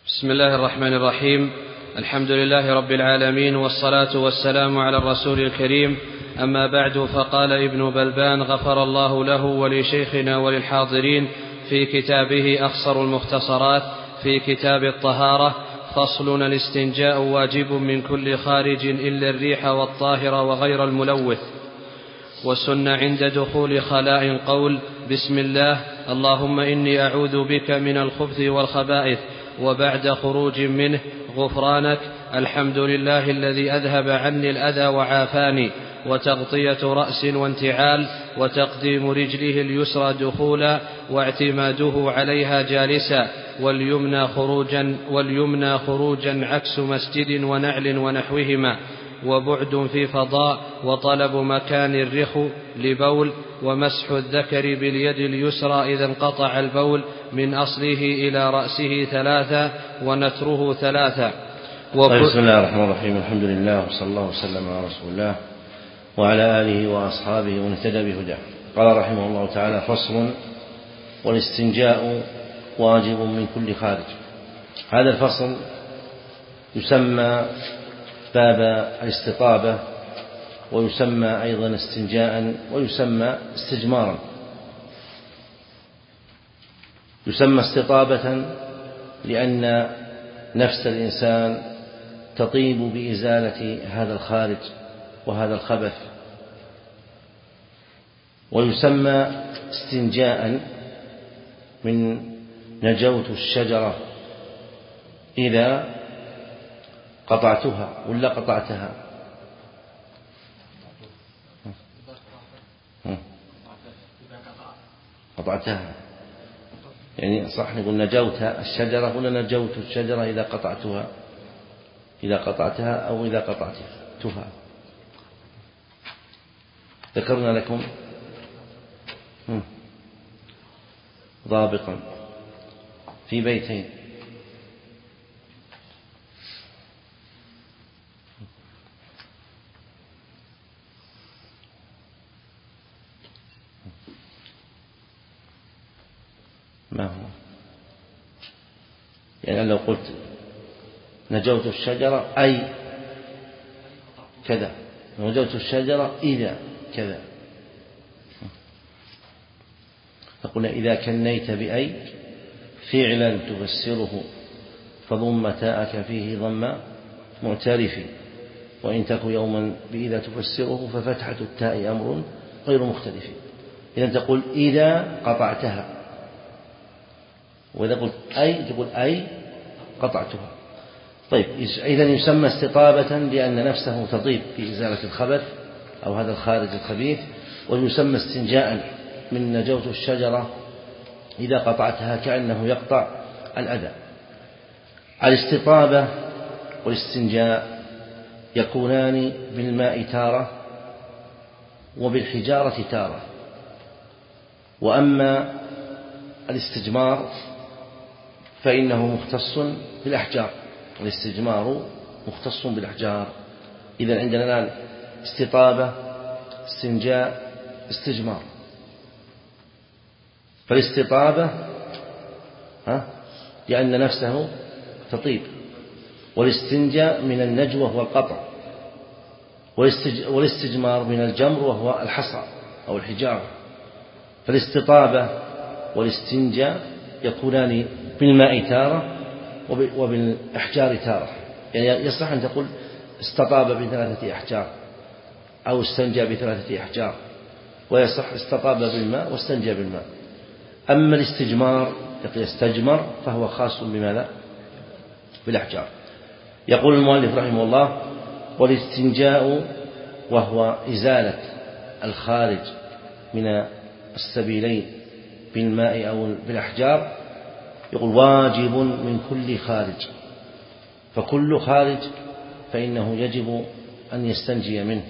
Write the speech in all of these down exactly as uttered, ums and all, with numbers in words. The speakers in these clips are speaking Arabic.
بسم الله الرحمن الرحيم. الحمد لله رب العالمين، والصلاة والسلام على الرسول الكريم. أما بعد، فقال ابن بلبان غفر الله له ولشيخنا وللحاضرين في كتابه أخصر المختصرات في كتاب الطهارة: فصل: الاستنجاء واجب من كل خارج إلا الريح والطاهر وغير الملوث. وسن عند دخول خلاء قول: بسم الله، اللهم إني أعوذ بك من الخبث والخبائث. وبعد خروج منه: غفرانك، الحمد لله الذي أذهب عني الأذى وعافاني. وتغطية رأس وانتعال، وتقديم رجله اليسرى دخولا، واعتماده عليها جالسا، واليمنى خروجا, واليمنى خروجا عكس مسجد ونعل ونحوهما. وبعد في فضاء، وطلب مكان الرخو لبول، ومسح الذكر باليد اليسرى إذا انقطع البول من أصله إلى رأسه ثلاثة، ونتره ثلاثة. طيب، بسم الله الرحمن الرحيم. الحمد لله، وصلى الله وسلم على رسول الله وعلى آله وأصحابه ومن اهتدى بهداه. قال رحمه الله تعالى: فصل: والاستنجاء واجب من كل خارج. هذا الفصل يسمى باب الاستطابة، ويسمى أيضا استنجاء، ويسمى استجمارا. يسمى استطابة لأن نفس الإنسان تطيب بإزالة هذا الخارج وهذا الخبث. ويسمى استنجاء من نجوت الشجرة إذا قطعتها ولا قطعتها. قطعتها يعني صح نقول نجوت الشجرة ولا نجوت الشجرة إذا قطعتها، إذا قطعتها أو إذا قطعتها. ذكرنا لكم ضابطا في بيتين: ما هو؟ يعني لو قلت نجوت الشجرة أي كذا، نجوت الشجرة إذا كذا. فقلنا إذا كنيت بأي فعلا تفسره فضم تاءك فيه ضم معترف، وإن تك يوما بإذا تفسره ففتحة التاء أمر غير مختلف. إذا تقول إذا قطعتها، وإذا قلت أي تقول أي قطعتها. طيب، إذا يسمى استطابة لأن نفسه تطيب في إزالة الخبث أو هذا الخارج الخبيث. ويسمى استنجاء من نجوت الشجرة إذا قطعتها كأنه يقطع الأذى. الاستطابة والاستنجاء يكونان بالماء تارة وبالحجارة تارة. وأما الاستجمار فإنه مختص بالأحجار. الاستجمار مختص بالأحجار. إذن عندنا الآن استطابة، استنجاء، استجمار. فالاستطابة ها لأن نفسه تطيب، والاستنجاء من النجوة والقطع، والاستجمار من الجمر وهو الحصى أو الحجارة. فالاستطابة والاستنجاء يكونان بالماء تارة وبالأحجار تارة. يعني يصح أن تقول استطاب بثلاثة أحجار أو استنجى بثلاثة أحجار، ويصح استطاب بالماء واستنجى بالماء. أما الاستجمار يستجمر فهو خاص بماذا؟ بالأحجار. يقول المؤلف رحمه الله: والاستنجاء وهو إزالة الخارج من السبيلين بالماء أو بالأحجار، يقول واجب من كل خارج. فكل خارج فإنه يجب أن يستنجي منه.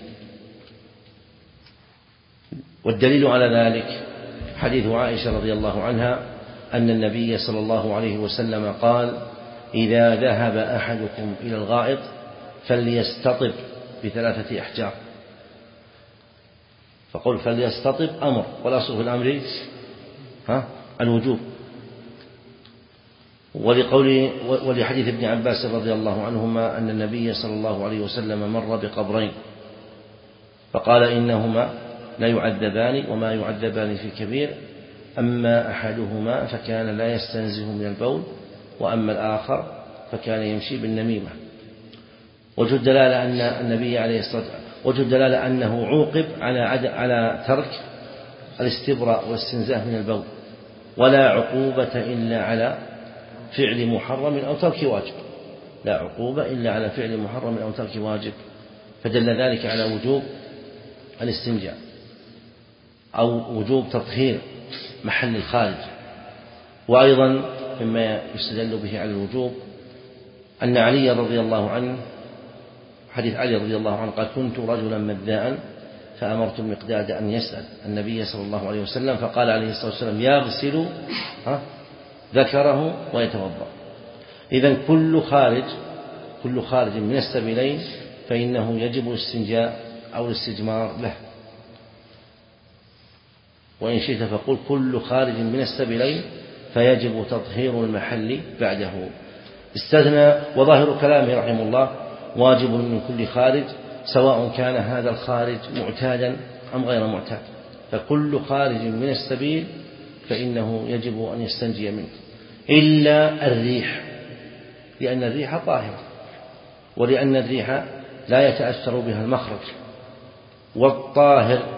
والدليل على ذلك حديث عائشة رضي الله عنها أن النبي صلى الله عليه وسلم قال: إذا ذهب أحدكم إلى الغائط فليستطب بثلاثة أحجار. فقل فليستطب أمر، والأصل في الأمر ها الوجوب. ولقول ولحديث ابن عباس رضي الله عنهما أن النبي صلى الله عليه وسلم مر بقبرين فقال إنهما لا يعذبان وما يعذبان في كبير، أما أحدهما فكان لا يستنزه من البول، وأما الآخر فكان يمشي بالنميمة. وجه الدلالة أن النبي عليه الصلاة والسلام وجه الدلالة أنه عوقب على على ترك الاستبراء والاستنزاه من البول، ولا عقوبة إلا على فعل محرم أو ترك واجب، لا عقوبة إلا على فعل محرم أو ترك واجب، فدل ذلك على وجوب الاستنجاء أو وجوب تطهير محل الخارج. وأيضا مما يستدل به على الوجوب أن علي رضي الله عنه، حديث علي رضي الله عنه قال: كنت رجلا مذاء فأمرت المقداد أن يسأل النبي صلى الله عليه وسلم، فقال عليه الصلاة والسلام: يغسل ذكره ويتوضأ. إذن كل خارج كل خارج من السبيلين فإنه يجب الاستنجاء أو الاستجمار له. وإن شئت فقل كل خارج من السبيلين فيجب تطهير المحل بعده. استثنى، وظاهر كلامه رحمه الله: واجب من كل خارج، سواء كان هذا الخارج معتادا أم غير معتاد، فكل خارج من السبيل فإنه يجب أن يستنجي منه، إلا الريح، لأن الريح طاهرة، ولأن الريح لا يتأثر بها المخرج، والطاهر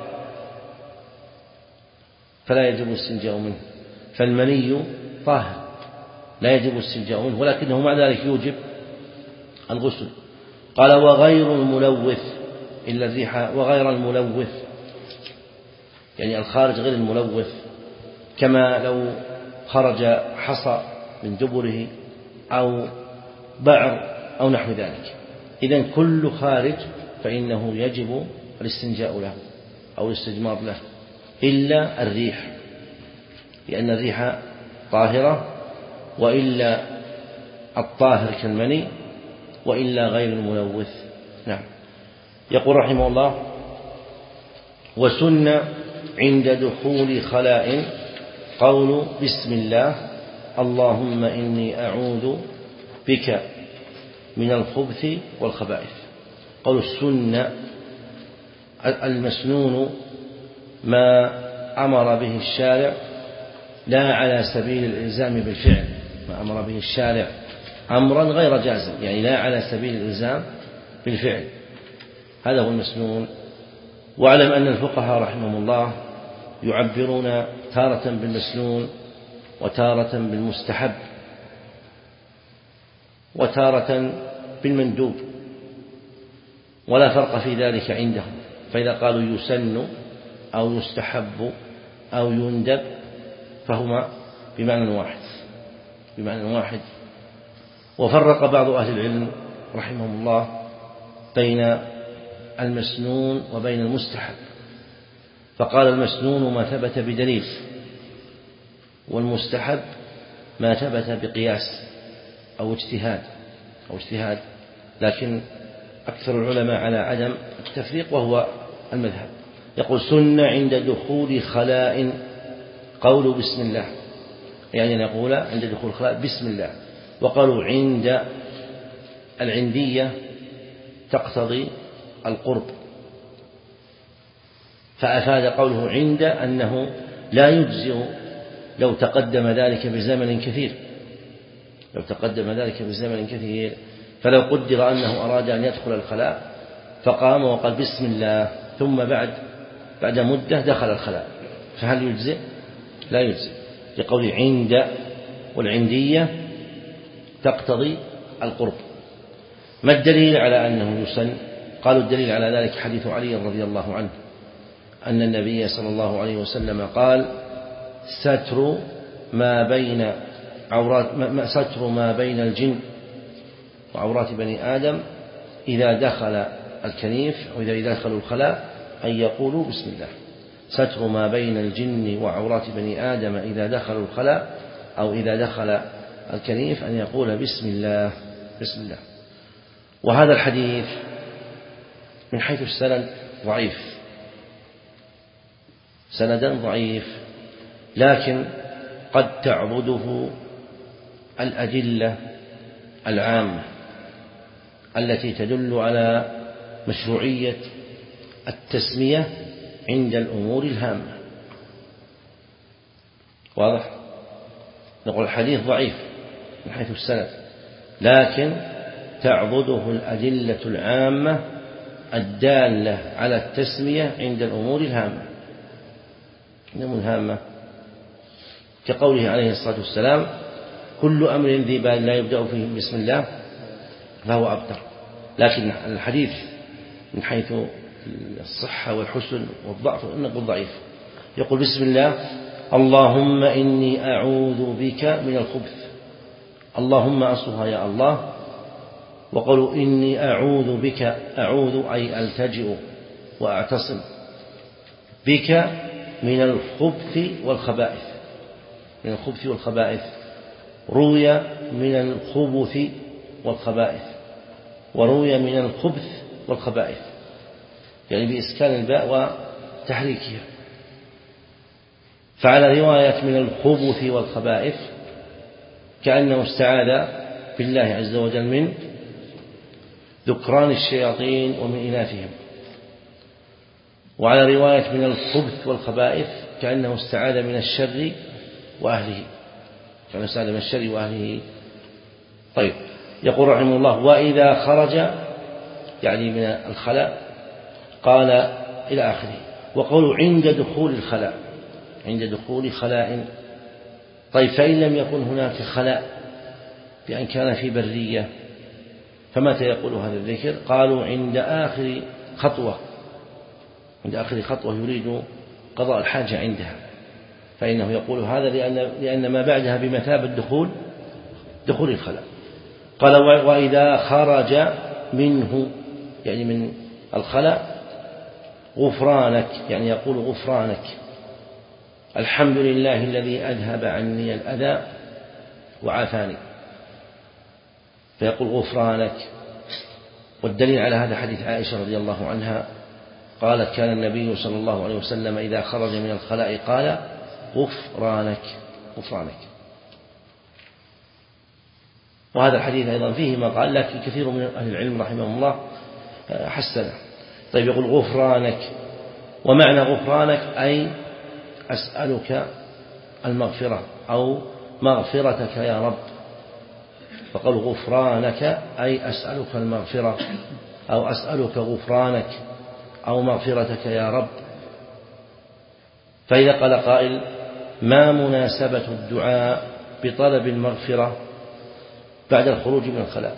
فلا يجب الاستنجاء منه، فالمني طاهر لا يجب الاستنجاء منه، ولكنه مع ذلك يوجب الغسل. قال: وغير الملوث إلا الريح، وغير الملوث يعني الخارج غير الملوث، كما لو خرج حصى من دبره أو بعر أو نحو ذلك. إذن كل خارج فإنه يجب الاستنجاء له أو الاستجمار له، إلا الريح، لأن الريح طاهرة، وإلا الطاهر كالمني، وإلا غير الملوث. نعم. يقول رحمه الله: وسن عند دخول خلاء قول بسم الله اللهم إني أعوذ بك من الخبث والخبائث. قول السنة المسنون ما أمر به الشارع لا على سبيل الإلزام بالفعل، ما أمر به الشارع أمرا غير جازم، يعني لا على سبيل الإلزام بالفعل، هذا هو المسنون. واعلم أن الفقهاء رحمهم الله يعبرون تارة بالمسنون وتارة بالمستحب وتارة بالمندوب، ولا فرق في ذلك عندهم، فإذا قالوا يسن أو يستحب أو يندب فهما بمعنى واحد بمعنى واحد وفرق بعض أهل العلم رحمهم الله بين المسنون وبين المستحب، فقال: المسنون ما ثبت بدليل، والمستحب ما ثبت بقياس أو اجتهاد أو اجتهاد لكن أكثر العلماء على عدم التفريق، وهو المذهب. يقول: سن عند دخول خلاء قول بسم الله، يعني نقول عند دخول الخلاء بسم الله. وقالوا عند العندية تقتضي القرب، فأفاد قوله عند أنه لا يجزئ لو تقدم ذلك بزمن كثير لو تقدم ذلك بزمن كثير فلو قدر أنه أراد أن يدخل الخلاء فقام وقال بسم الله، ثم بعد بعد مدة دخل الخلاء، فهل يجزئ؟ لا يجزئ، لقول عند، والعندية تقتضي القرب. ما الدليل على أنه يسن؟ قالوا: الدليل على ذلك حديث علي رضي الله عنه أن النبي صلى الله عليه وسلم قال: ستر ما بين عورات ستر ما بين الجن وعورات بني آدم إذا دخل الكنيف أو إذا دخلوا الخلاء أن يقولوا بسم الله. ستر ما بين الجن وعورات بني آدم إذا دخلوا الخلاء أو إذا دخل الكنيف أن يقول بسم الله بسم الله. وهذا الحديث من حيث السند ضعيف، سندا ضعيف، لكن قد تعبده الأدلة العامة التي تدل على مشروعية التسمية عند الأمور الهامة. واضح؟ نقول الحديث ضعيف من حيث السند، لكن تعضده الأدلة العامة الدالة على التسمية عند الأمور الهامة. الأمور الهامة كقوله عليه الصلاة والسلام: كل أمر ذي بال لا يبدأ فيه بسم الله فهو أبتر. لكن الحديث من حيث الصحة والحسن والضعف نقول ضعيف. يقول: بسم الله، اللهم إني أعوذ بك من الخبث. اللهم أصلها يا الله، وقالوا إني أعوذ بك، أعوذ أي ألتجئ وأعتصم بك من الخبث والخبائث. من الخبث والخبائث روي من الخبث والخبائث، وروي من الخبث والخبائث، يعني بإسكان الباء وتحريكها. فعلى رواية من الخبث والخبائث كأنه استعاذ بالله عز وجل من ذكران الشياطين ومن إناثهم. وعلى رواية من الخبث والخبائث كأنه استعاذ من الشر وأهله، كأنه استعاذ من الشر وأهله. طيب، يقول رحمه الله: وإذا خرج، يعني من الخلاء، قال إلى آخره. وقالوا عند دخول الخلاء، عند دخول خلاء. طيب، فإن لم يكن هناك خلاء بأن كان في برية فمتى يقول هذا الذكر؟ قالوا عند آخر خطوة، عند آخر خطوة يريد قضاء الحاجة عندها، فإنه يقول هذا لأن, لأن ما بعدها بمثابة دخول دخول الخلاء. قال: وإذا خرج منه، يعني من الخلاء، غفرانك، يعني يقول غفرانك، الحمد لله الذي أذهب عني الأذى وعافاني، فيقول غفرانك. والدليل على هذا حديث عائشة رضي الله عنها قالت: كان النبي صلى الله عليه وسلم إذا خرج من الخلاء قال: غفرانك غفرانك. وهذا الحديث أيضا فيه ما قال، لكن كثير من أهل العلم رحمهم الله حسنه. طيب، يقول غفرانك، ومعنى غفرانك أي أسألك المغفرة أو مغفرتك يا رب. فقالوا غفرانك أي أسألك المغفرة أو أسألك غفرانك أو مغفرتك يا رب. فإذا قال قائل: ما مناسبة الدعاء بطلب المغفرة بعد الخروج من الخلاء؟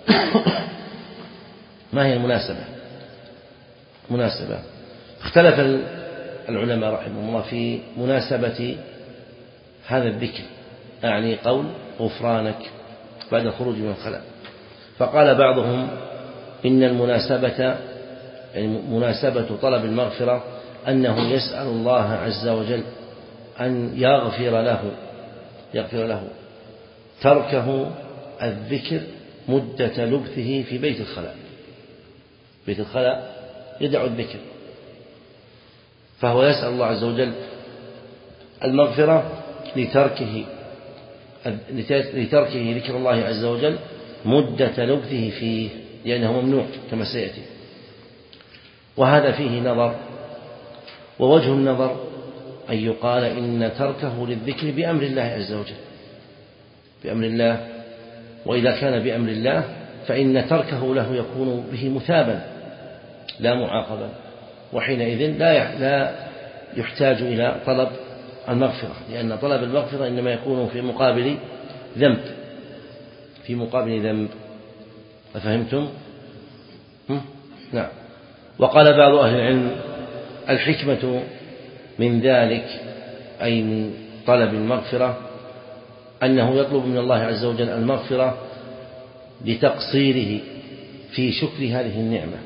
ما هي المناسبة؟ مناسبة اختلف العلماء رحمهم الله في مناسبة هذا الذكر، أعني قول غفرانك بعد الخروج من الخلاء. فقال بعضهم إن المناسبة، يعني مناسبة طلب المغفرة، أنه يسأل الله عز وجل أن يغفر له يغفر له تركه الذكر مدة لبثه في بيت الخلاء. بيت الخلاء يدع الذكر، فهو يسأل الله عز وجل المغفرة لتركه لتركه ذكر الله عز وجل مدة لبثه فيه، لأنه ممنوع كما سيأتي. وهذا فيه نظر، ووجه النظر أن يقال إن تركه للذكر بأمر الله عز وجل، بأمر الله. وإذا كان بأمر الله فإن تركه له يكون به مثابا لا معاقبا، وحينئذ لا لا يحتاج إلى طلب المغفرة، لأن طلب المغفرة إنما يكون في مقابل ذنب، في مقابل ذنب. أفهمتم؟ نعم. وقال بعض أهل العلم: الحكمة من ذلك، أي من طلب المغفرة، أنه يطلب من الله عز وجل المغفرة لتقصيره في شكر هذه النعمة.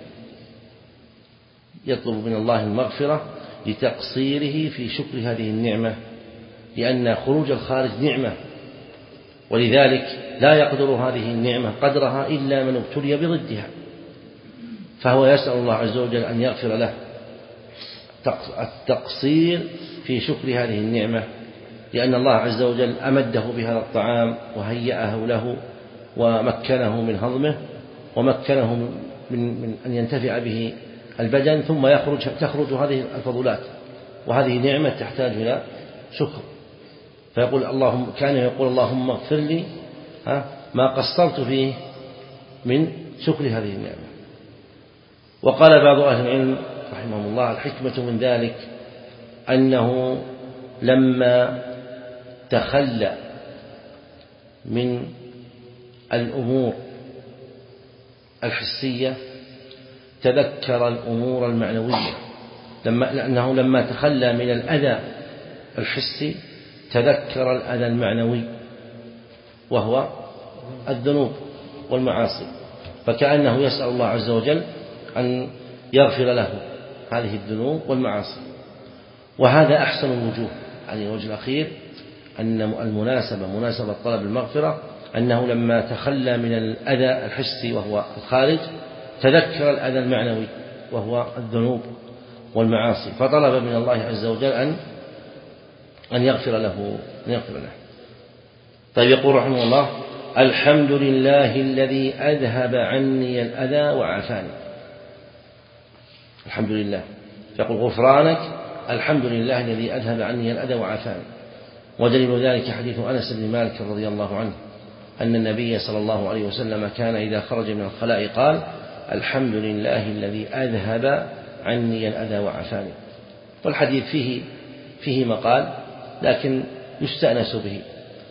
يطلب من الله المغفرة لتقصيره في شكر هذه النعمة، لأن خروج الخارج نعمة، ولذلك لا يقدر هذه النعمة قدرها إلا من ابتلي بضدها. فهو يسأل الله عز وجل أن يغفر له التقصير في شكر هذه النعمة، لأن الله عز وجل أمده بهذا الطعام وهيأه له ومكنه من هضمه ومكنه من, من أن ينتفع به البدن، ثم يخرج تخرج هذه الفضلات، وهذه نعمة تحتاج إلى شكر. فيقول اللهم كان يقول اللهم اغفر لي ما قصرت فيه من شكر هذه النعمة. وقال بعض أهل العلم رحمهم الله الحكمة من ذلك أنه لما تخلى من الأمور الحسية تذكر الأمور المعنوية، لما لأنه لما تخلى من الأذى الحسي تذكر الأذى المعنوي وهو الذنوب والمعاصي، فكأنه يسأل الله عز وجل أن يغفر له هذه الذنوب والمعاصي. وهذا أحسن الوجوه، يعني الوجه الأخير أن المناسبة مناسبة طلب المغفرة أنه لما تخلى من الأذى الحسي وهو الخارج تذكر الأذى المعنوي وهو الذنوب والمعاصي، فطلب من الله عز وجل أن أن يغفر له أن يغفر له. طيب يقول رحمه الله الحمد لله الذي أذهب عني الأذى وعافاني. الحمد لله، يقول غفرانك الحمد لله الذي أذهب عني الأذى وعافاني. ودليل ذلك حديث أنس بن مالك رضي الله عنه أن النبي صلى الله عليه وسلم كان إذا خرج من الخلاء قال الحمد لله الذي أذهب عني الأذى وعافاني. والحديث فيه فيه مقال لكن يستأنس به.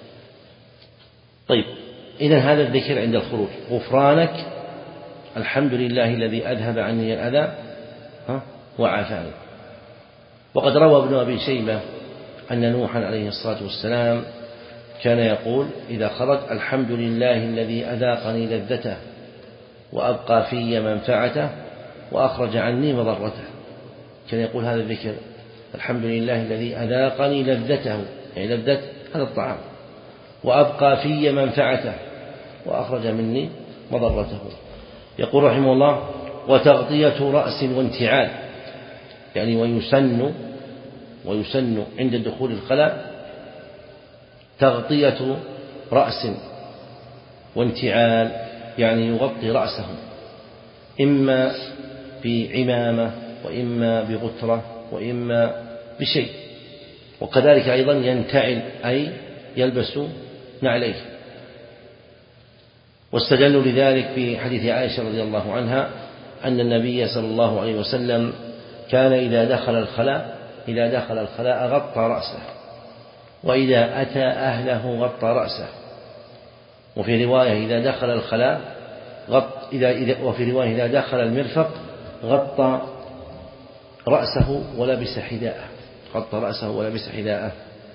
طيب إذن هذا الذكر عند الخروج غفرانك الحمد لله الذي أذهب عني الأذى وعافاني. وقد روى ابن أبي شيبة أن نوحا عليه الصلاة والسلام كان يقول إذا خرج الحمد لله الذي أذاقني لذته وأبقى في منفعته وأخرج عني مضرته. كان يقول هذا الذكر الحمد لله الذي أذاقني لذته، يعني لذة هذا الطعام، وأبقى في منفعته وأخرج مني مضرته. يقول رحمه الله وتغطية رأس وانتعال، يعني ويسن ويسن عند دخول الخلاء تغطية رأس وانتعال، يعني يغطي رأسه إما بعمامة وإما بغترة وإما بشيء، وكذلك أيضا ينتعل أي يلبس نعليه. واستدلوا لذلك في حديث عائشة رضي الله عنها أن النبي صلى الله عليه وسلم كان إذا دخل الخلاء إذا دخل الخلاء غطى رأسه، وإذا أتى أهله غطى رأسه. وفي رواية إذا دخل الخلاء غط إذا إذا وفي رواية إذا دخل المرفق غطى رأسه ولبس حذاءه غطى رأسه ولبس حذاءه.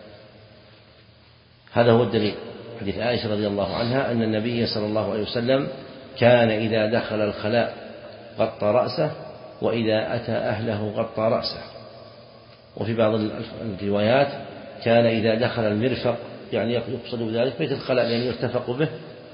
هذا هو الدليل حديث عائشة رضي الله عنها أن النبي صلى الله عليه وسلم كان إذا دخل الخلاء غطى رأسه وإذا أتى أهله غطى رأسه. وفي بعض الروايات كان إذا دخل المرفق، يعني يقصد بذلك بيت الخلاء لأنه يرتفق به،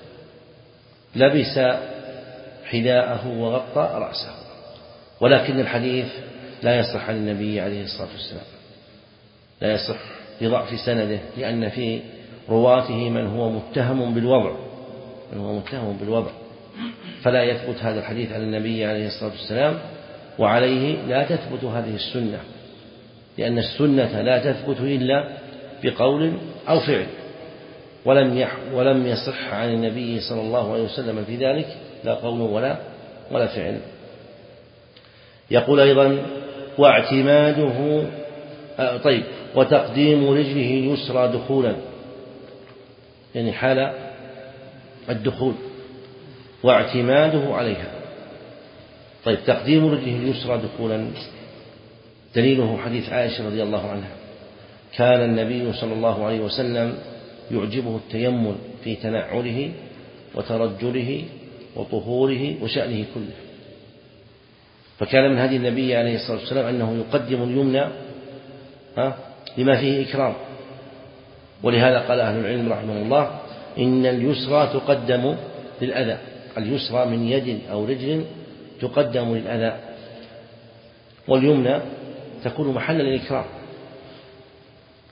لبس حذاءه وغطى رأسه. ولكن الحديث لا يصح عن النبي عليه الصلاة والسلام، لا يصح لضعف سنده، لأن في رواته من هو متهم بالوضع من هو متهم بالوضع فلا يثبت هذا الحديث عن النبي عليه الصلاة والسلام، وعليه لا تثبت هذه السنة، لأن السنة لا تثبت إلا بقول أو فعل، ولم يح ولم يصح عن النبي صلى الله عليه وسلم في ذلك لا قول ولا ولا فعل. يقول أيضا واعتماده آه طيب وتقديم رجله اليسرى دخولا، يعني حال الدخول، واعتماده عليها. طيب تقديم رجله اليسرى دخولا دليله حديث عائشة رضي الله عنها كان النبي صلى الله عليه وسلم يعجبه التيمم في تنعله وترجله وطهوره وشأنه كله، فكان من هدي النبي عليه الصلاة والسلام أنه يقدم اليمنى لما فيه إكرام. ولهذا قال أهل العلم رحمه الله إن اليسرى تقدم للأذى، اليسرى من يد أو رجل تقدم للأذى، واليمنى تكون محلا للإكرام.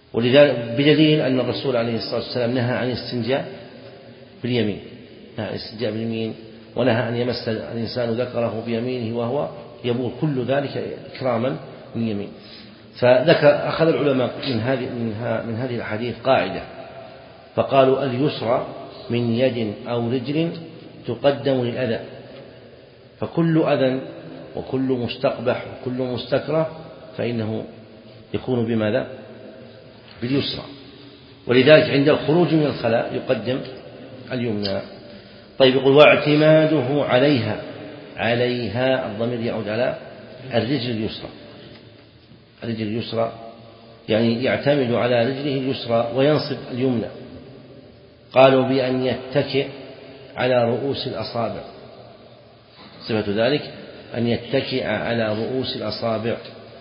ولذلك بدليل أن الرسول عليه الصلاة والسلام نهى عن الاستنجاء باليمين، نهى عن الاستنجاء باليمين، ونهى أن يمس الإنسان ذكره بيمينه وهو يبول، كل ذلك إكراما لليمين. فذكر أخذ العلماء من هذه من هذه الحديث قاعدة، فقالوا اليسرى من يد أو رجل تقدم للأذى، فكل أذى وكل مستقبح وكل مستكره فإنه يكون بماذا؟ باليسرى. ولذلك عند الخروج من الخلاء يقدم اليمنى. طيب يقول واعتماده عليها، عليها الضمير يعود على الرجل اليسرى، الرجل اليسرى يعني يعتمد على رجله اليسرى وينصب اليمنى. قالوا بأن يتكئ على رؤوس الأصابع، صفة ذلك أن يتكئ على رؤوس الأصابع.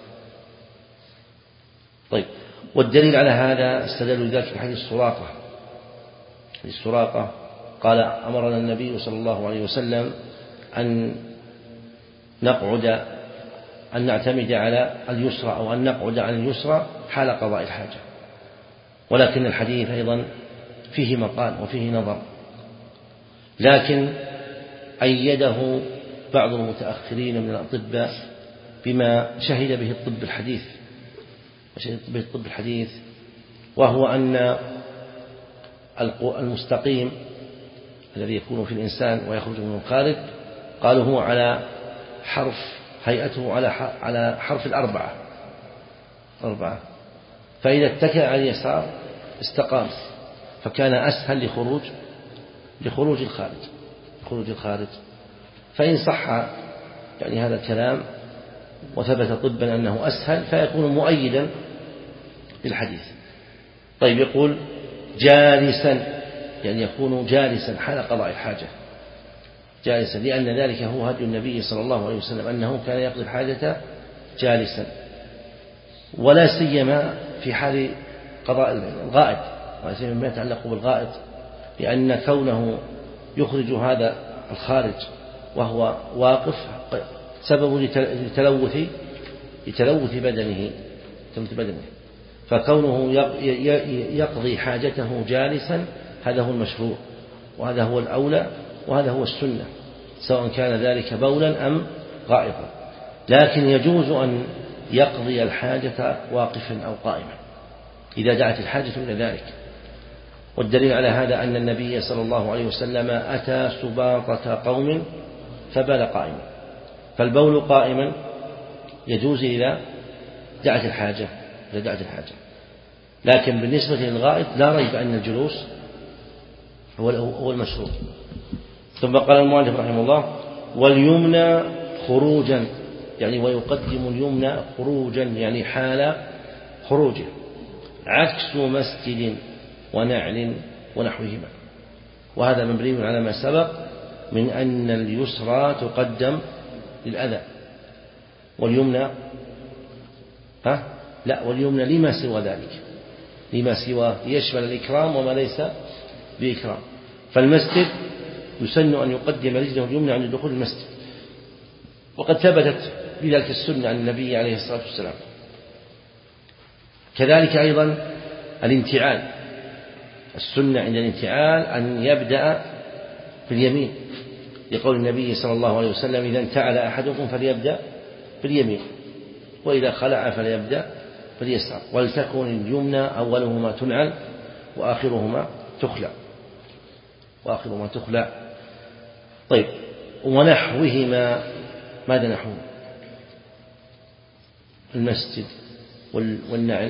طيب والدليل على هذا استدلوا ذلك في حديث السراقة، السراقة قال أمرنا النبي صلى الله عليه وسلم أن نقعد أن نعتمد على اليسرى أو أن نقعد على اليسرى حال قضاء الحاجة، ولكن الحديث أيضا فيه مقال وفيه نظر، لكن أيده بعض المتأخرين من الأطباء بما شهد به الطب الحديث، شهد به الطب الحديث وهو أن المستقيم الذي يكون في الإنسان ويخرج من الخارج قالوا هو على حرف، هيئته على على حرف الأربعة أربعة، فإذا اتكأ على اليسار استقام، فكان أسهل لخروج لخروج الخارج خروج الخارج. فإن صح يعني هذا الكلام وثبت طبا أنه أسهل فيكون مؤيدا للحديث. طيب يقول جالسا، يعني يكون جالسا حال قضاء الحاجة، جالسا، لأن ذلك هو هدي النبي صلى الله عليه وسلم أنه كان يقضي الحاجة جالسا، ولا سيما في حال قضاء الغائط، ولا سيما ما يتعلق بالغائط، لأن كونه يخرج هذا الخارج وهو واقف سبب لتلوث لتلوث بدنه بدنه فكونه يقضي حاجته جالسا هذا هو المشروع، وهذا هو الأولى، وهذا هو السنة، سواء كان ذلك بولا أم غائطا. لكن يجوز أن يقضي الحاجة واقفا أو قائما إذا دعت الحاجة إلى ذلك. والدليل على هذا أن النبي صلى الله عليه وسلم أتى سباطة قوم فبال قائما، فالبول قائما يجوز إذا دعت الحاجة إذا دعت الحاجة لكن بالنسبة للغائط لا ريب أن الجلوس هو المشروع. ثم قال المؤلف رحمه الله واليمنى خروجا، يعني ويقدم اليمنى خروجا يعني حال خروجه، عكس مسجد ونعل ونحوهما، وهذا مبني على ما سبق من أن اليسرى تقدم للأذى واليمنى ها لا واليمنى لما سوى ذلك، لما سوى يشمل الإكرام وما ليس بإكرام. فالمسجد يسن أن يقدم رجله اليمنى عند دخول المسجد، وقد ثبتت بذلك السنة عن النبي عليه الصلاة والسلام. كذلك أيضا الانتعال، السنة عند الانتعال أن يبدأ باليمين، لقول النبي صلى الله عليه وسلم إذا انتعل أحدكم فليبدأ باليمين، وإذا خلع فليبدأ باليسار، ولتكن اليمنى أولهما تنعل وآخرهما تخلع وآخرهما تخلع. طيب ونحوهما، ماذا نحو المسجد والنعل؟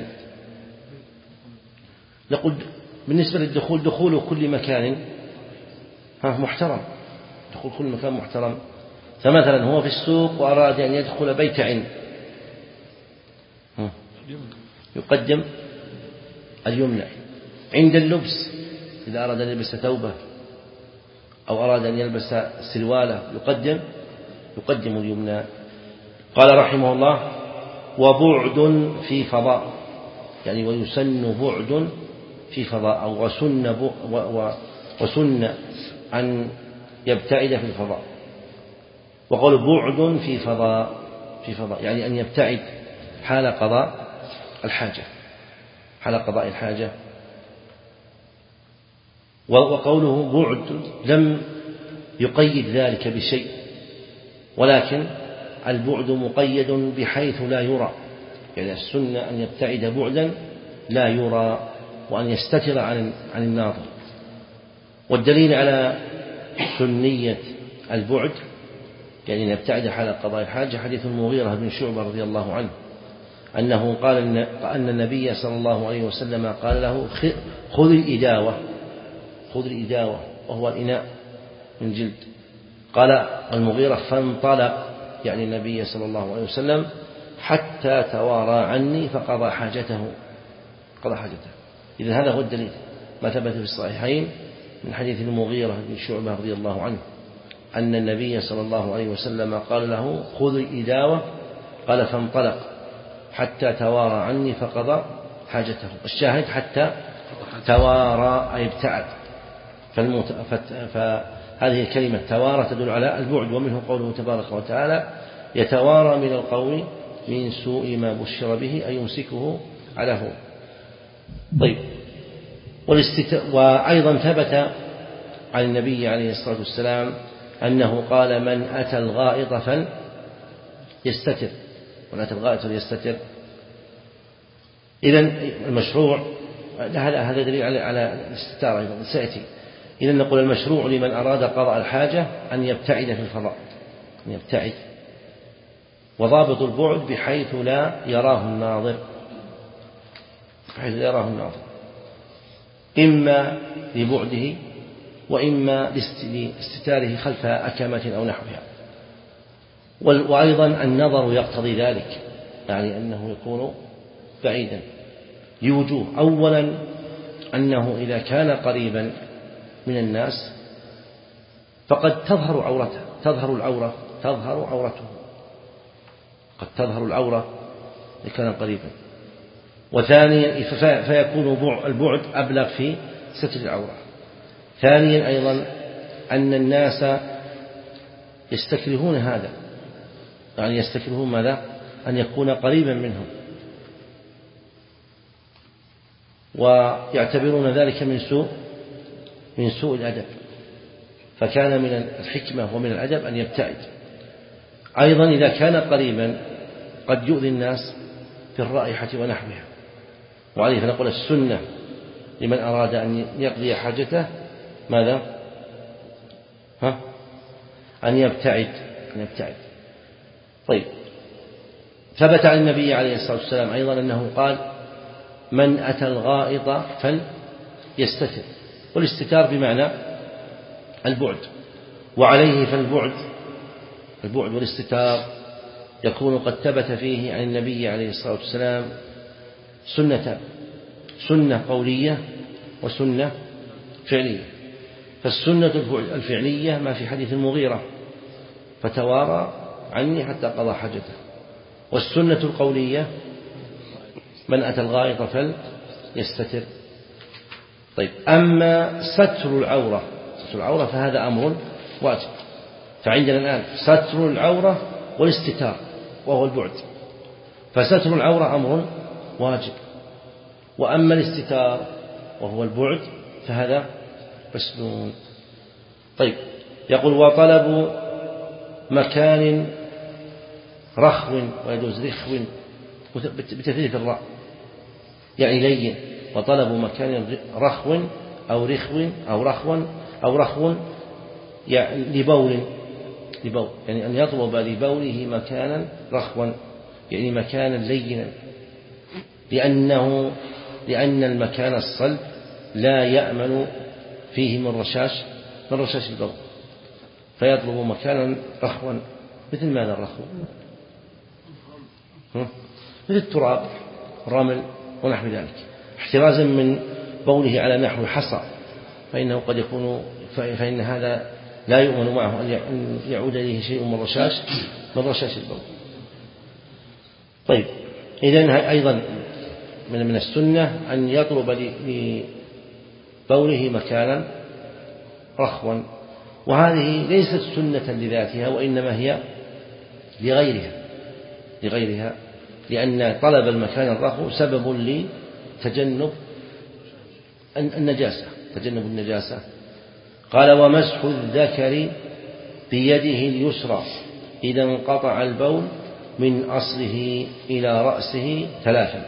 نقول بالنسبة للدخول دخول كل مكان ها محترم، دخول كل مكان محترم. فمثلا هو في السوق وأراد أن يدخل بيت علم يقدم اليمنى. عند اللبس إذا أراد أن يلبس ثوبه أو أراد أن يلبس سروالة يقدم يقدم اليمنى. قال رحمه الله وبعد في فضاء، يعني ويسن بعد في فضاء أو وسن, وسن أن يبتعد في الفضاء. وقال بعد في فضاء في فضاء يعني أن يبتعد حال قضاء الحاجة حال قضاء الحاجة. وقوله بعد لم يقيد ذلك بشيء، ولكن البعد مقيد بحيث لا يرى، يعني السنة أن يبتعد بعدا لا يرى وأن يستتر عن عن الناظر. والدليل على سنية البعد يعني أن يبتعد حال قضاء الحاجة حديث المغيرة بن شعبة رضي الله عنه أنه قال أن النبي صلى الله عليه وسلم قال له خذ الإداوة، خذ الإداوة وهو الإناء من جلد. قال المغيرة فانطلق، يعني النبي صلى الله عليه وسلم، حتى توارى عني فقضى حاجته، قضى حاجته. إذن هذا هو الدليل ما ثبت في الصحيحين من حديث المغيرة بن شعبة رضي الله عنه أن النبي صلى الله عليه وسلم قال له خذ الإداوة، قال فانطلق حتى توارى عني فقضى حاجته. الشاهد حتى توارى أي ابتعد. فالمت... فهذه الكلمة توارى تدل على البعد، ومنه قوله تبارك وتعالى يتوارى من القوم من سوء ما بشر به أي يمسكه على هو. طيب، والاستت... وأيضا ثبت عن النبي عليه الصلاة والسلام أنه قال من أتى الغائط فليستتر، من أتى الغائط فليستتر. إذن المشروع هذا دليل على الاستتارة أيضا سيأتي. إذن نقول المشروع لمن أراد قضاء الحاجة أن يبتعد في الفضاء، أن يبتعد، وضابط البعد بحيث لا يراه الناظر، بحيث لا يراه الناظر، إما لبعده وإما لاستتاره خلف أكمة أو نحوها. وأيضا النظر يقتضي ذلك، يعني أنه يكون بعيدا لوجوه. أولا أنه إذا كان قريبا من الناس فقد تظهر عورته، تظهر العورة تظهر عورته قد تظهر العورة إذا كان قريبا. وثانيا فيكون البعد أبلغ في ستر العورة. ثانيا أيضا أن الناس يستكرهون هذا، يعني يستكرهون ماذا؟ أن يكون قريبا منهم، ويعتبرون ذلك من سوء من سوء الأدب، فكان من الحكمة ومن الأدب أن يبتعد. أيضا إذا كان قريبا قد يؤذي الناس بالرائحة ونحوها، وعليه فنقول السنة لمن أراد أن يقضي حاجته ماذا؟ ها؟ أن يبتعد أن يبتعد. طيب، ثبت عن النبي عليه الصلاة والسلام أيضا أنه قال من أتى الغائط فليستتر، والاستتار بمعنى البعد. وعليه فالبعد البعد والاستتار يكون قد ثبت فيه عن النبي عليه الصلاة والسلام سنتان، سنة قولية وسنة فعلية. فالسنة الفعلية ما في حديث المغيرة فتوارى عني حتى قضى حاجته، والسنة القولية من أتى الغائط فليستتر. طيب، أما ستر العورة ستر العورة فهذا أمر واجب. فعندنا الآن ستر العورة والاستتار وهو البعد، فستر العورة أمر واجب، وأما الاستتار وهو البعد فهذا مسنون. طيب، يقول وطلب مكان رخو، ويجوز رخو بتثليث الراء يعني لين، وطلب مكان رخو أو رخو أو رخو أو رخو يعني لبول لبول يعني أن يطلب لبوله مكانا رخوا يعني مكانا لينا، لأنه لأن المكان الصلب لا يأمن فيه من رشاش من رشاش البول، فيطلب مكانا رخوا. مثل ماذا الرخو؟ مثل التراب، الرمل ونحو ذلك، احترازا من بوله على نحو حصى، فإنه قد يكون فإن هذا لا يؤمن معه أن يعود إليه شيء من رشاش من رشاش البول. طيب، إذن أيضا من من السنة أن يطلب لبوله مكانا رخوا، وهذه ليست سنة لذاتها وإنما هي لغيرها لغيرها لأن طلب المكان الرخو سبب تجنب النجاسة تجنب النجاسة. قال ومسح الذكر بيده اليسرى إذا انقطع البول من أصله إلى رأسه ثلاثا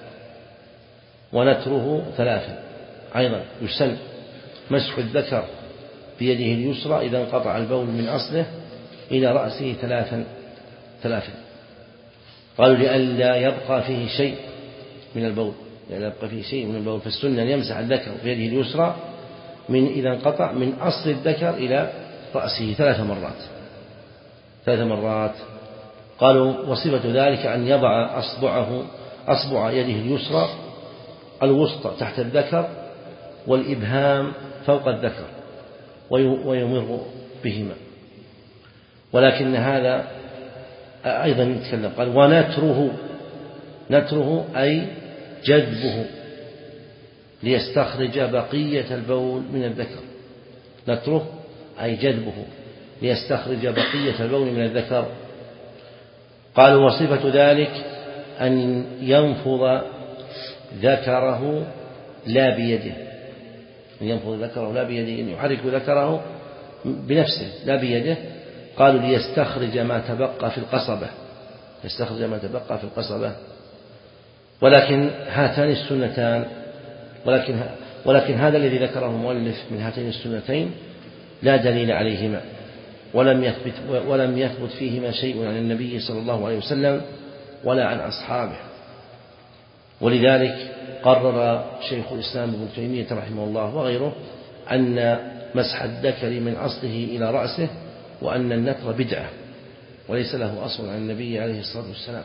ونتره ثلاثا. أيضا يسن مسح الذكر بيده اليسرى إذا انقطع البول من أصله إلى رأسه ثلاثا ثلاثا. قالوا لئلا يبقى فيه شيء من البول لئلا يبقى فيه شيء من البول فالسنة أن يمسح الذكر بيده اليسرى من إذا انقطع من أصل الذكر إلى رأسه ثلاث مرات ثلاث مرات. قالوا وصفة ذلك أن يضع أصبعه أصبع يده اليسرى الوسطى تحت الذكر والإبهام فوق الذكر ويمر بهما. ولكن هذا أيضا يتكلم قال ونتره نتره أي جذبه ليستخرج بقية البول من الذكر نتره أي جذبه ليستخرج بقية البول من الذكر. قالوا وصفة ذلك أن ينفض ذكره لا بيده أن ينفض ذكره لا بيده أن يحرك ذكره بنفسه لا بيده. قالوا ليستخرج ما تبقى في القصبة يستخرج ما تبقى في القصبة. ولكن هاتان السنتان ولكن ولكن هذا الذي ذكره المؤلف من هاتين السنتين لا دليل عليهما ولم يثبت ولم يثبت فيهما شيء عن النبي صلى الله عليه وسلم ولا عن أصحابه. ولذلك قرر شيخ الإسلام ابن تيمية رحمه الله وغيره أن مسح الذكر من أصله إلى رأسه وأن النتر بدعة وليس له أصل عن النبي عليه الصلاة والسلام.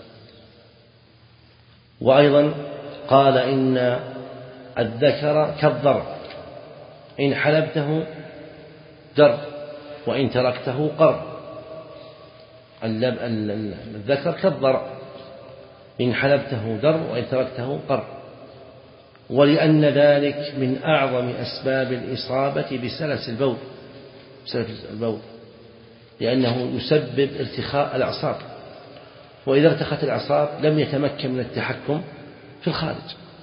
وأيضا قال إن الذكر كالضرع إن حلبته در وإن تركته قر. الذكر كالضرع إن حلبته در وإن تركته قر. ولأن ذلك من أعظم أسباب الإصابة بسلس البول بسلس البول لأنه يسبب ارتخاء الأعصاب وإذا ارتخت الأعصاب لم يتمكن من التحكم في الخارج.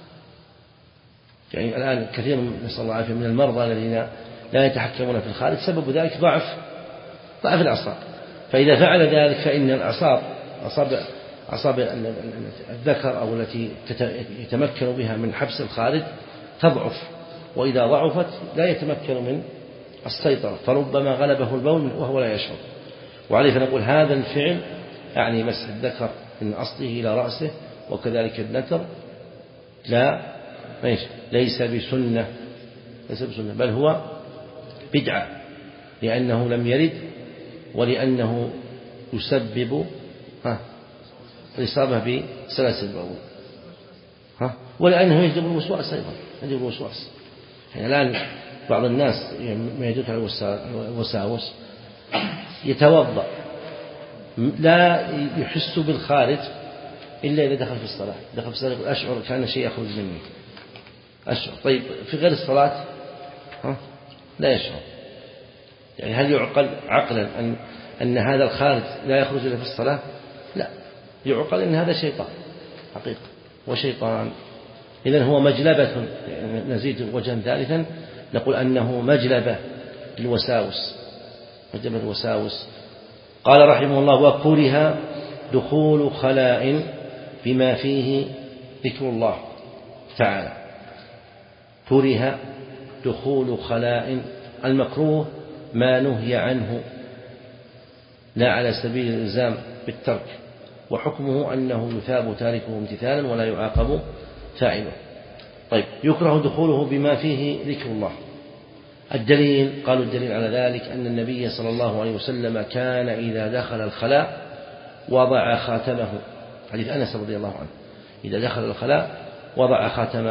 يعني الآن كثير نسأل الله العافية من المرضى الذين لا يتحكمون في الخارج سبب ذلك ضعف ضعف الأعصاب. فإذا فعل ذلك فإن الأعصاب أعصاب أعصاب الذكر أو التي يتمكن بها من حبس الخارج تضعف وإذا ضعفت لا يتمكن من السيطرة فربما غلبه البول وهو لا يشعر. وعليه فنقول هذا الفعل يعني مسح الذكر من أصله إلى رأسه وكذلك النتر لا ليس بسنة ليس بسنة بل هو بدعة لأنه لم يرد ولأنه يسبب ها الإصابة بسلاسل البول ها ولأنه يجلب الوسواس أيضا يجلب الوسواس. يعني الآن بعض الناس ما يدرك على الوساوس يتوضأ لا يحس بالخارج إلا إذا دخل في الصلاة دخل في الصلاة أشعر كأن شيء يخرج مني أشعر. طيب في غير الصلاة ها لا يشعر. يعني هل يعقل عقلا أن أن هذا الخارج لا يخرج إلا في الصلاة؟ لا يعقل أن هذا شيطان حقيقة وشيطان. إذن هو مجلبة يعني نزيد وجها ثالثا نقول أنه مجلبة الوساوس مجلبة الوساوس. قال رحمه الله وكره دخول خلاء بما فيه ذكر الله تعالى. كره دخول خلاء المكروه ما نهي عنه لا على سبيل الإلزام بالترك وحكمه أنه يثاب تاركه امتثالا ولا يعاقب فاعله. طيب يكره دخوله بما فيه ذكر الله. الدليل قالوا الدليل على ذلك أن النبي صلى الله عليه وسلم كان إذا دخل الخلاء وضع خاتمه حديث أنس رضي الله عنه إذا دخل الخلاء وضع خاتمه.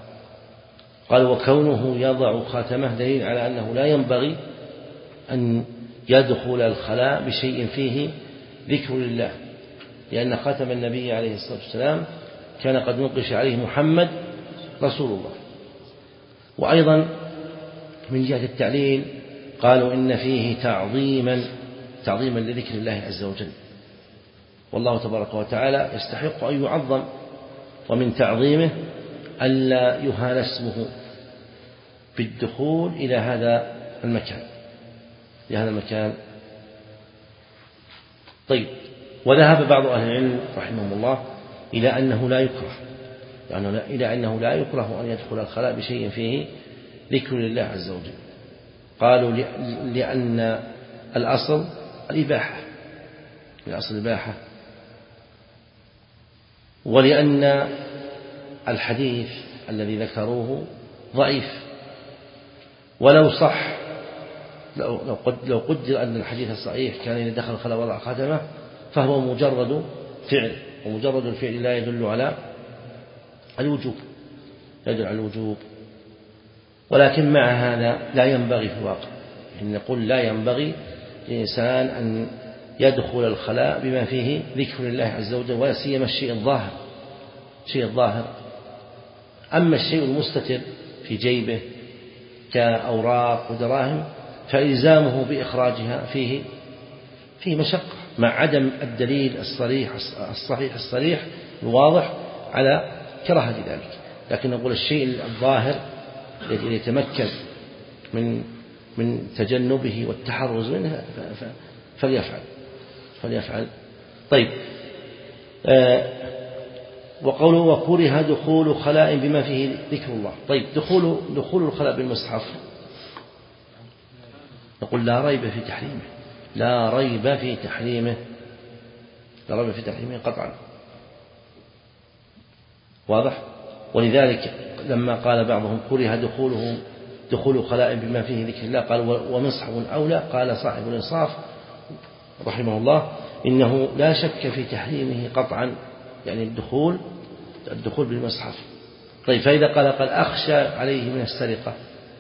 قال وكونه يضع خاتمه دليل على أنه لا ينبغي أن يدخل الخلاء بشيء فيه ذكر الله لأن خاتم النبي عليه الصلاة والسلام كان قد نقش عليه محمد رسول الله. وأيضا من جهة التعليل قالوا إن فيه تعظيما تعظيما لذكر الله عز وجل والله تبارك وتعالى يستحق أن يعظم ومن تعظيمه ألا يهان اسمه بالدخول إلى هذا المكان إلى هذا المكان. طيب، وذهب بعض أهل العلم رحمهم الله إلى أنه لا يكره، يعني إلى أنه لا يكره أن يدخل الخلاء بشيء فيه ذكر لله عز وجل. قالوا لأن الأصل الإباحة، الأصل الإباحة، ولأن الحديث الذي ذكروه ضعيف، ولو صح لو قدر أن الحديث الصحيح كان إذا دخل الخلاء وضع خاتمه فهو مجرد فعل، ومجرد الفعل لا يدل على الوجوب، يدل على الوجوب. ولكن مع هذا لا ينبغي في الواقع إن نقول لا ينبغي للإنسان أن يدخل الخلاء بما فيه ذكر الله عز وجل، ولا سيما الشيء الظاهر، شيء الظاهر. أما الشيء المستتر في جيبه كأوراق ودراهم فإلزامه بإخراجها فيه فيه مشقة، مع عدم الدليل الصريح الصحيح الصريح الواضح على كراهة ذلك. لكن نقول الشيء الظاهر الذي يتمكن من من تجنبه والتحرز منه فليفعل فليفعل. طيب، آه وقوله وكره دخول خلاء بما فيه ذكر الله. طيب، دخول دخول الخلاء بالمصحف نقول لا ريب في تحريمه، لا ريب في تحريمه لا ريب في تحريمه قطعا، واضح. ولذلك لما قال بعضهم كره دخوله دخول خلاء بما فيه ذكر الله قال ومصحف أولى، قال صاحب الإنصاف رحمه الله إنه لا شك في تحريمه قطعا، يعني الدخول الدخول بالمصحف. طيب، فإذا قال قال أخشى عليه من السرقة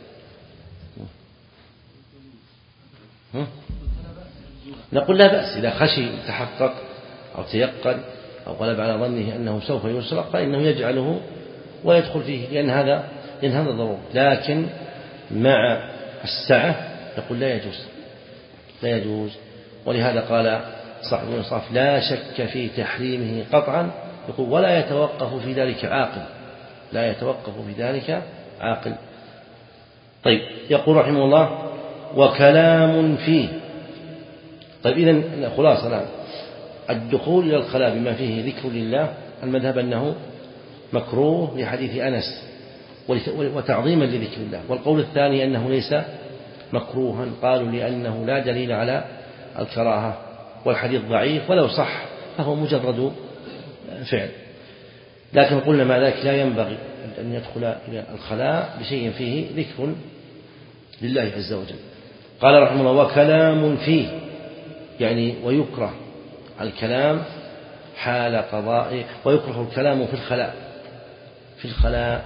نقول لا بأس إذا خشي تحقق أو تيقن أو غلب على ظنه أنه سوف يسرق فإنه يجعله ويدخل فيه، لأن هذا لأن هذا ضروري. لكن مع السعة يقول لا يجوز لا يجوز ولهذا قال صاحب الإنصاف لا شك في تحريمه قطعا، يقول ولا يتوقف في ذلك عاقل لا يتوقف في ذلك عاقل. طيب، يقول رحمه الله وكلام فيه. طيب، إذن خلاصة الآن الدخول إلى الخلاء بما فيه ذكر لله المذهب أنه مكروه لحديث أنس وتعظيما لذكر الله، والقول الثاني أنه ليس مكروها، قالوا لأنه لا دليل على الكراهة والحديث ضعيف ولو صح فهو مجرد فعل. لكن قلنا مع ذلك لا ينبغي أن يدخل إلى الخلاء بشيء فيه ذكر لله عز وجل. قال رحمه الله وكلام فيه، يعني ويكره الكلام حال قضاء، ويكره الكلام في الخلاء في الخلاء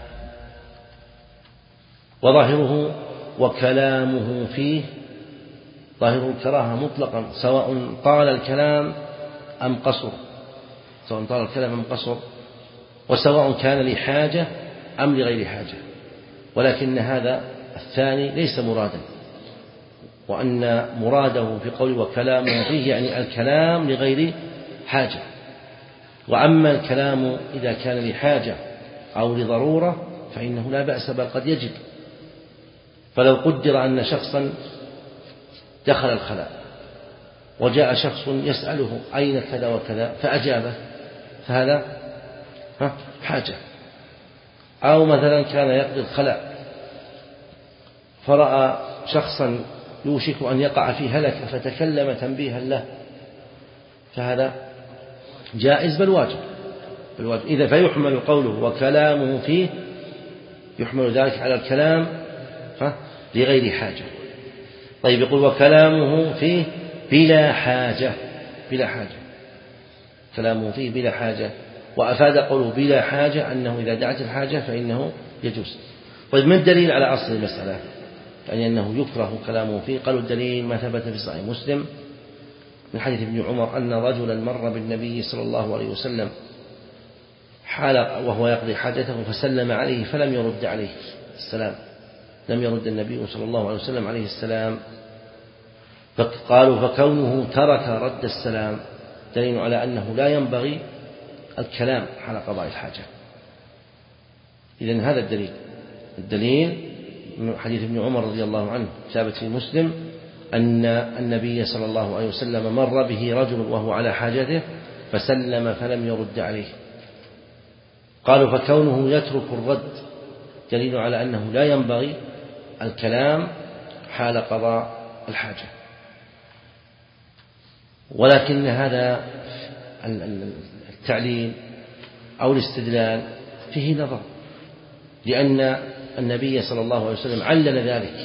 وظاهره وكلامه فيه ظاهر الكراهة مطلقا سواء طال الكلام أم قصر سواء طال الكلام أم قصر وسواء كان لحاجة أم لغير حاجة، ولكن هذا الثاني ليس مرادا، وأن مراده في قول وكلامه فيه يعني الكلام لغير حاجة. وأما الكلام إذا كان لحاجة أو لضرورة فإنه لا بأس بل قد يجب. فلو قدر أن شخصا دخل الخلاء وجاء شخص يسأله أين كذا وكذا فأجابه فهذا حاجة، أو مثلا كان يقضي الخلاء فرأى شخصا يوشك أن يقع في هلكة فتكلم تنبيها له فهذا جائز بل واجب بالواجب. إذا فيحمل قوله وكلامه فيه يحمل ذلك على الكلام لغير حاجة. طيب، يقول وكلامه فيه بلا حاجة بلا حاجة كلامه فيه بلا حاجة، وأفاد قوله بلا حاجة أنه إذا دعت الحاجة فإنه يجوز. طيب، ما الدليل على أصل المسألة يعني أنه يكره كلامه فيه؟ قالوا الدليل ما ثبت في صحيح مسلم من حديث ابن عمر أن رجلا مر بالنبي صلى الله عليه وسلم حال وهو يقضي حاجته فسلم عليه فلم يرد عليه السلام، لم يرد النبي صلى الله عليه وسلم عليه السلام. فقالوا فكونه ترك رد السلام دليل على أنه لا ينبغي الكلام حال قضاء الحاجة. إذن هذا الدليل الدليل من حديث ابن عمر رضي الله عنه ثابت في مسلم أن النبي صلى الله عليه وسلم مر به رجل وهو على حاجته فسلم فلم يرد عليه. قالوا فكونه يترك الرد دليل على أنه لا ينبغي الكلام حال قضاء الحاجة، ولكن هذا التعليل أو الاستدلال فيه نظر، لأن النبي صلى الله عليه وسلم علل ذلك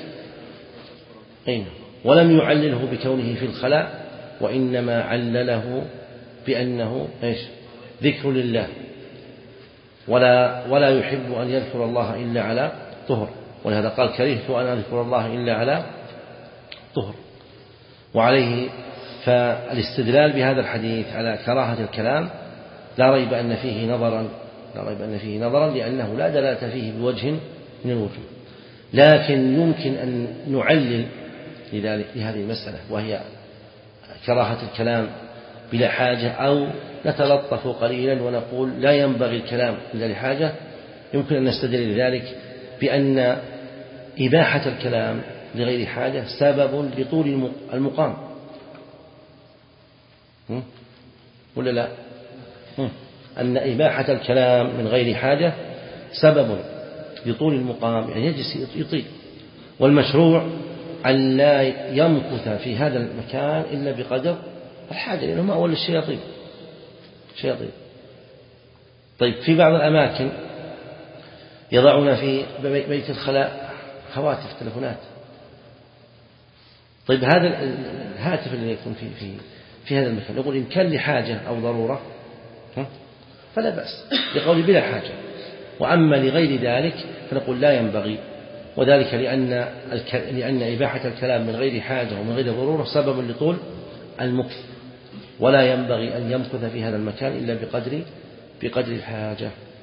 ولم يعلله بكونه في الخلاء، وإنما علله بأنه إيش؟ ذكر لله، ولا ولا يحب أن يذكر الله إلا على طهر، ولهذا قال كرهت أن أذكر الله إلا على طهر. وعليه فالاستدلال بهذا الحديث على كراهة الكلام لا ريب أن فيه نظرا لا ريب أن فيه نظرا لأنه لا دلالة فيه بوجه من الوجوه، لكن يمكن أن نعلل لذلك لهذه المسألة وهي كراهة الكلام بلا حاجة، أو نتلطف قليلا ونقول لا ينبغي الكلام إلا لحاجة. يمكن أن نستدل لذلك بأن إباحة الكلام لغير حاجة سبب لطول المقام، ولا لا؟ أن إباحة الكلام من غير حاجة سبب لطول المقام، يعني يجلس يطيل، والمشروع أن لا يمكث في هذا المكان إلا بقدر الحاجة، لأنه ما أول الشياطين شياطين. طيب في بعض الأماكن يضعون في بيت الخلاء هواتف تلفونات، طيب هذا الهاتف الذي يكون في في في هذا المكان نقول إن كان لحاجة أو ضرورة فلا بأس لقول بلا حاجة، وأما لغير ذلك فنقول لا ينبغي، وذلك لأن لأن إباحة الكلام من غير حاجة ومن غير ضرورة سبب لطول المكث، ولا ينبغي أن يمكث في هذا المكان إلا بقدر بقدر الحاجة.